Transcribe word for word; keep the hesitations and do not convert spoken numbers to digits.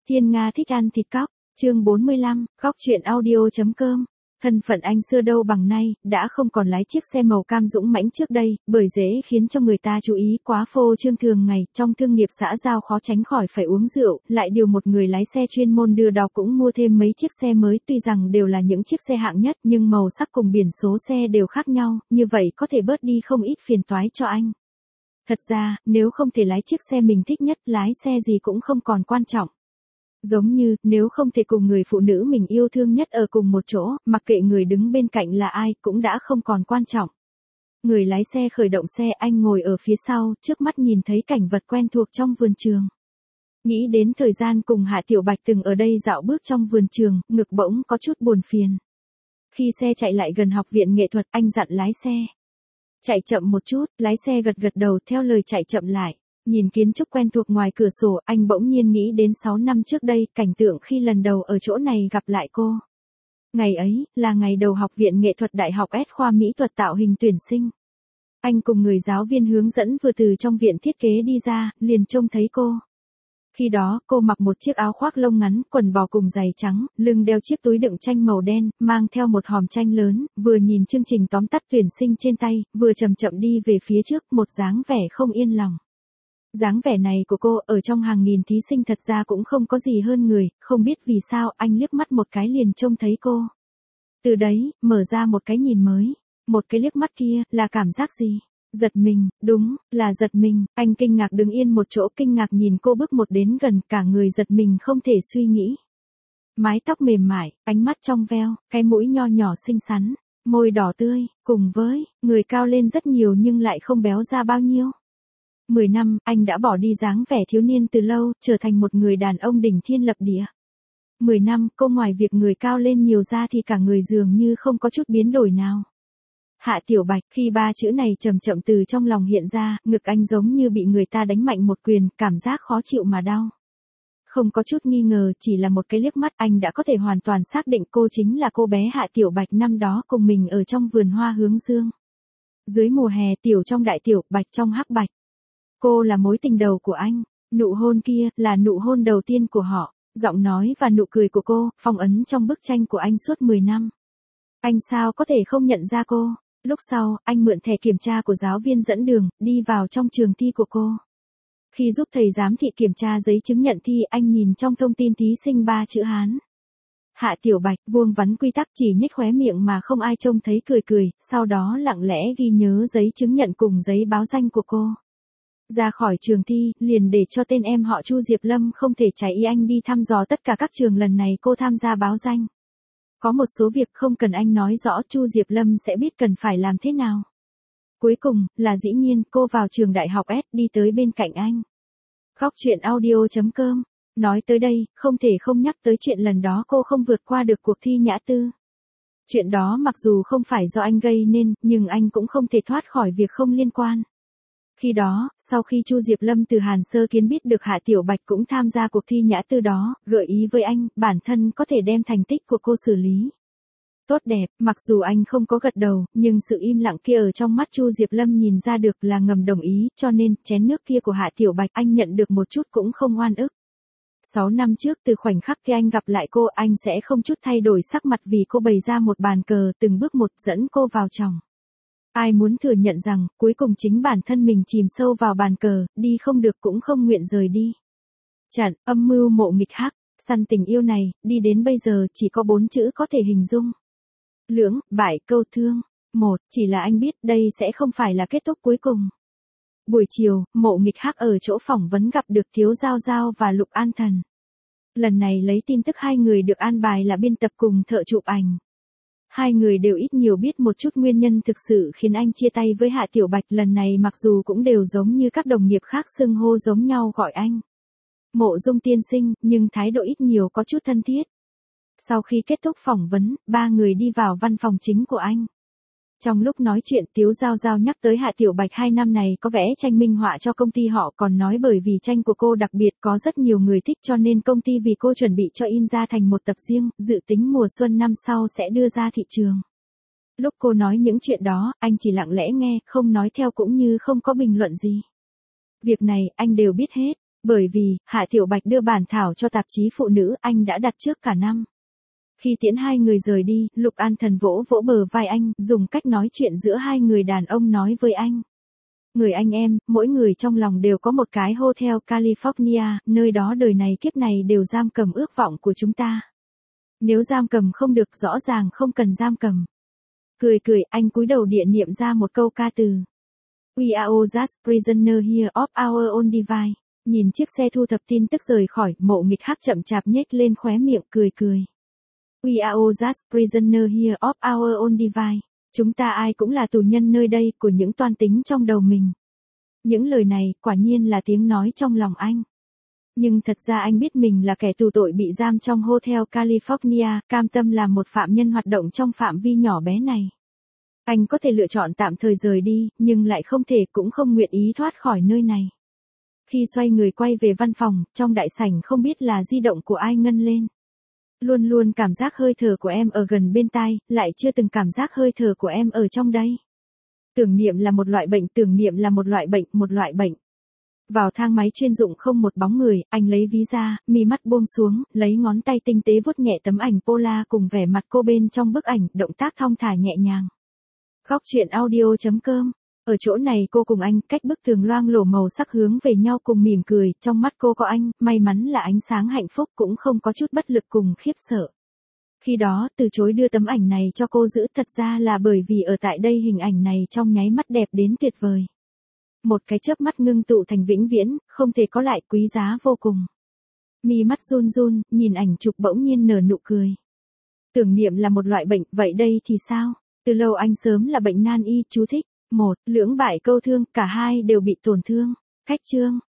Thiên Nga thích ăn thịt cóc, chương bốn mươi lăm, góc truyện audio chấm com. Thân phận anh xưa đâu bằng nay, đã không còn lái chiếc xe màu cam dũng mãnh trước đây, bởi dễ khiến cho người ta chú ý quá phô trương thường ngày, trong thương nghiệp xã giao khó tránh khỏi phải uống rượu, lại điều một người lái xe chuyên môn đưa đò cũng mua thêm mấy chiếc xe mới, tuy rằng đều là những chiếc xe hạng nhất nhưng màu sắc cùng biển số xe đều khác nhau, như vậy có thể bớt đi không ít phiền toái cho anh. Thật ra, nếu không thể lái chiếc xe mình thích nhất, lái xe gì cũng không còn quan trọng. Giống như, nếu không thể cùng người phụ nữ mình yêu thương nhất ở cùng một chỗ, mặc kệ người đứng bên cạnh là ai, cũng đã không còn quan trọng. Người lái xe khởi động xe, anh ngồi ở phía sau, trước mắt nhìn thấy cảnh vật quen thuộc trong vườn trường. Nghĩ đến thời gian cùng Hạ Tiểu Bạch từng ở đây dạo bước trong vườn trường, ngực bỗng có chút buồn phiền. Khi xe chạy lại gần học viện nghệ thuật, anh dặn lái xe. Chạy chậm một chút, lái xe gật gật đầu theo lời chạy chậm lại. Nhìn kiến trúc quen thuộc ngoài cửa sổ, anh bỗng nhiên nghĩ đến sáu năm trước đây, cảnh tượng khi lần đầu ở chỗ này gặp lại cô. Ngày ấy, là ngày đầu học viện nghệ thuật Đại học S khoa mỹ thuật tạo hình tuyển sinh. Anh cùng người giáo viên hướng dẫn vừa từ trong viện thiết kế đi ra, liền trông thấy cô. Khi đó, cô mặc một chiếc áo khoác lông ngắn, quần bò cùng giày trắng, lưng đeo chiếc túi đựng tranh màu đen, mang theo một hòm tranh lớn, vừa nhìn chương trình tóm tắt tuyển sinh trên tay, vừa chậm chậm đi về phía trước, một dáng vẻ không yên lòng. Dáng vẻ này của cô ở trong hàng nghìn thí sinh thật ra cũng không có gì hơn người, không biết vì sao anh liếc mắt một cái liền trông thấy cô. Từ đấy, mở ra một cái nhìn mới. Một cái liếc mắt kia, là cảm giác gì? Giật mình, đúng, là giật mình. Anh kinh ngạc đứng yên một chỗ, kinh ngạc nhìn cô bước một đến gần, cả người giật mình không thể suy nghĩ. Mái tóc mềm mại, ánh mắt trong veo, cái mũi nho nhỏ xinh xắn, môi đỏ tươi, cùng với, người cao lên rất nhiều nhưng lại không béo ra bao nhiêu. Mười năm, anh đã bỏ đi dáng vẻ thiếu niên từ lâu, trở thành một người đàn ông đỉnh thiên lập địa. Mười năm, cô ngoài việc người cao lên nhiều ra thì cả người dường như không có chút biến đổi nào. Hạ Tiểu Bạch, khi ba chữ này chậm chậm từ trong lòng hiện ra, ngực anh giống như bị người ta đánh mạnh một quyền, cảm giác khó chịu mà đau. Không có chút nghi ngờ, chỉ là một cái liếc mắt anh đã có thể hoàn toàn xác định cô chính là cô bé Hạ Tiểu Bạch năm đó cùng mình ở trong vườn hoa hướng dương. Dưới mùa hè, tiểu trong đại tiểu, bạch trong hắc bạch. Cô là mối tình đầu của anh, nụ hôn kia, là nụ hôn đầu tiên của họ, giọng nói và nụ cười của cô, phong ấn trong bức tranh của anh suốt mười năm. Anh sao có thể không nhận ra cô? Lúc sau, anh mượn thẻ kiểm tra của giáo viên dẫn đường, đi vào trong trường thi của cô. Khi giúp thầy giám thị kiểm tra giấy chứng nhận thi, anh nhìn trong thông tin thí sinh ba chữ Hán. Hạ Tiểu Bạch, vuông vắn quy tắc, chỉ nhếch khóe miệng mà không ai trông thấy cười cười, sau đó lặng lẽ ghi nhớ giấy chứng nhận cùng giấy báo danh của cô. Ra khỏi trường thi, liền để cho tên em họ Chu Diệp Lâm không thể trái ý anh đi thăm dò tất cả các trường lần này cô tham gia báo danh. Có một số việc không cần anh nói rõ, Chu Diệp Lâm sẽ biết cần phải làm thế nào. Cuối cùng, là dĩ nhiên, cô vào trường Đại học S, đi tới bên cạnh anh. Góc truyện audio chấm com. Nói tới đây, không thể không nhắc tới chuyện lần đó cô không vượt qua được cuộc thi nhã tư. Chuyện đó mặc dù không phải do anh gây nên, nhưng anh cũng không thể thoát khỏi việc không liên quan. Khi đó, sau khi Chu Diệp Lâm từ Hàn Sơ Kiến biết được Hạ Tiểu Bạch cũng tham gia cuộc thi nhã tư đó, gợi ý với anh, bản thân có thể đem thành tích của cô xử lý tốt đẹp, mặc dù anh không có gật đầu, nhưng sự im lặng kia ở trong mắt Chu Diệp Lâm nhìn ra được là ngầm đồng ý, cho nên, chén nước kia của Hạ Tiểu Bạch anh nhận được một chút cũng không oan ức. Sáu năm trước từ khoảnh khắc khi anh gặp lại cô, anh sẽ không chút thay đổi sắc mặt vì cô bày ra một bàn cờ, từng bước một dẫn cô vào trong. Ai muốn thừa nhận rằng, cuối cùng chính bản thân mình chìm sâu vào bàn cờ, đi không được cũng không nguyện rời đi. Chặn, âm mưu mộ nghịch hắc, săn tình yêu này, đi đến bây giờ chỉ có bốn chữ có thể hình dung. Lưỡng, bại, câu thương. Một, chỉ là anh biết đây sẽ không phải là kết thúc cuối cùng. Buổi chiều, mộ nghịch hắc ở chỗ phỏng vấn gặp được Thiếu Giao Giao và Lục An Thần. Lần này lấy tin tức hai người được an bài là biên tập cùng thợ chụp ảnh. Hai người đều ít nhiều biết một chút nguyên nhân thực sự khiến anh chia tay với Hạ Tiểu Bạch, lần này mặc dù cũng đều giống như các đồng nghiệp khác xưng hô giống nhau gọi anh Mộ Dung tiên sinh, nhưng thái độ ít nhiều có chút thân thiết. Sau khi kết thúc phỏng vấn, ba người đi vào văn phòng chính của anh. Trong lúc nói chuyện, Tiếu Giao Giao nhắc tới Hạ Tiểu Bạch hai năm này có vẽ tranh minh họa cho công ty họ, còn nói bởi vì tranh của cô đặc biệt có rất nhiều người thích cho nên công ty vì cô chuẩn bị cho in ra thành một tập riêng, dự tính mùa xuân năm sau sẽ đưa ra thị trường. Lúc cô nói những chuyện đó, anh chỉ lặng lẽ nghe, không nói theo cũng như không có bình luận gì. Việc này, anh đều biết hết. Bởi vì, Hạ Tiểu Bạch đưa bản thảo cho tạp chí phụ nữ anh đã đặt trước cả năm. Khi tiễn hai người rời đi, Lục An Thần vỗ vỗ bờ vai anh, dùng cách nói chuyện giữa hai người đàn ông nói với anh. Người anh em, mỗi người trong lòng đều có một cái Hotel California, nơi đó đời này kiếp này đều giam cầm ước vọng của chúng ta. Nếu giam cầm không được rõ ràng không cần giam cầm. Cười cười, anh cúi đầu địa niệm ra một câu ca từ. We are all just prisoner here of our own divine. Nhìn chiếc xe thu thập tin tức rời khỏi, Mộ Nghịch Hắc chậm chạp nhếch lên khóe miệng cười cười. We are all just prisoner here of our own divine. Chúng ta ai cũng là tù nhân nơi đây của những toan tính trong đầu mình. Những lời này, quả nhiên là tiếng nói trong lòng anh. Nhưng thật ra anh biết mình là kẻ tù tội bị giam trong Hotel California, cam tâm làm một phạm nhân hoạt động trong phạm vi nhỏ bé này. Anh có thể lựa chọn tạm thời rời đi, nhưng lại không thể cũng không nguyện ý thoát khỏi nơi này. Khi xoay người quay về văn phòng, trong đại sảnh không biết là di động của ai ngân lên. Luôn luôn cảm giác hơi thở của em ở gần bên tai, lại chưa từng cảm giác hơi thở của em ở trong đây. Tưởng niệm là một loại bệnh, tưởng niệm là một loại bệnh, một loại bệnh. Vào thang máy chuyên dụng không một bóng người, anh lấy ví ra, mi mắt buông xuống, lấy ngón tay tinh tế vuốt nhẹ tấm ảnh Pola cùng vẻ mặt cô bên trong bức ảnh, động tác thong thả nhẹ nhàng. Góc truyện audio chấm com. Ở chỗ này cô cùng anh, cách bức tường loang lổ màu sắc hướng về nhau cùng mỉm cười, trong mắt cô có anh, may mắn là ánh sáng hạnh phúc cũng không có chút bất lực cùng khiếp sợ. Khi đó, từ chối đưa tấm ảnh này cho cô giữ thật ra là bởi vì ở tại đây hình ảnh này trong nháy mắt đẹp đến tuyệt vời. Một cái chớp mắt ngưng tụ thành vĩnh viễn, không thể có lại, quý giá vô cùng. Mi mắt run run, nhìn ảnh chụp bỗng nhiên nở nụ cười. Tưởng niệm là một loại bệnh, vậy đây thì sao? Từ lâu anh sớm là bệnh nan y, chú thích. Một, lưỡng bại câu thương, cả hai đều bị tổn thương. Khách chương.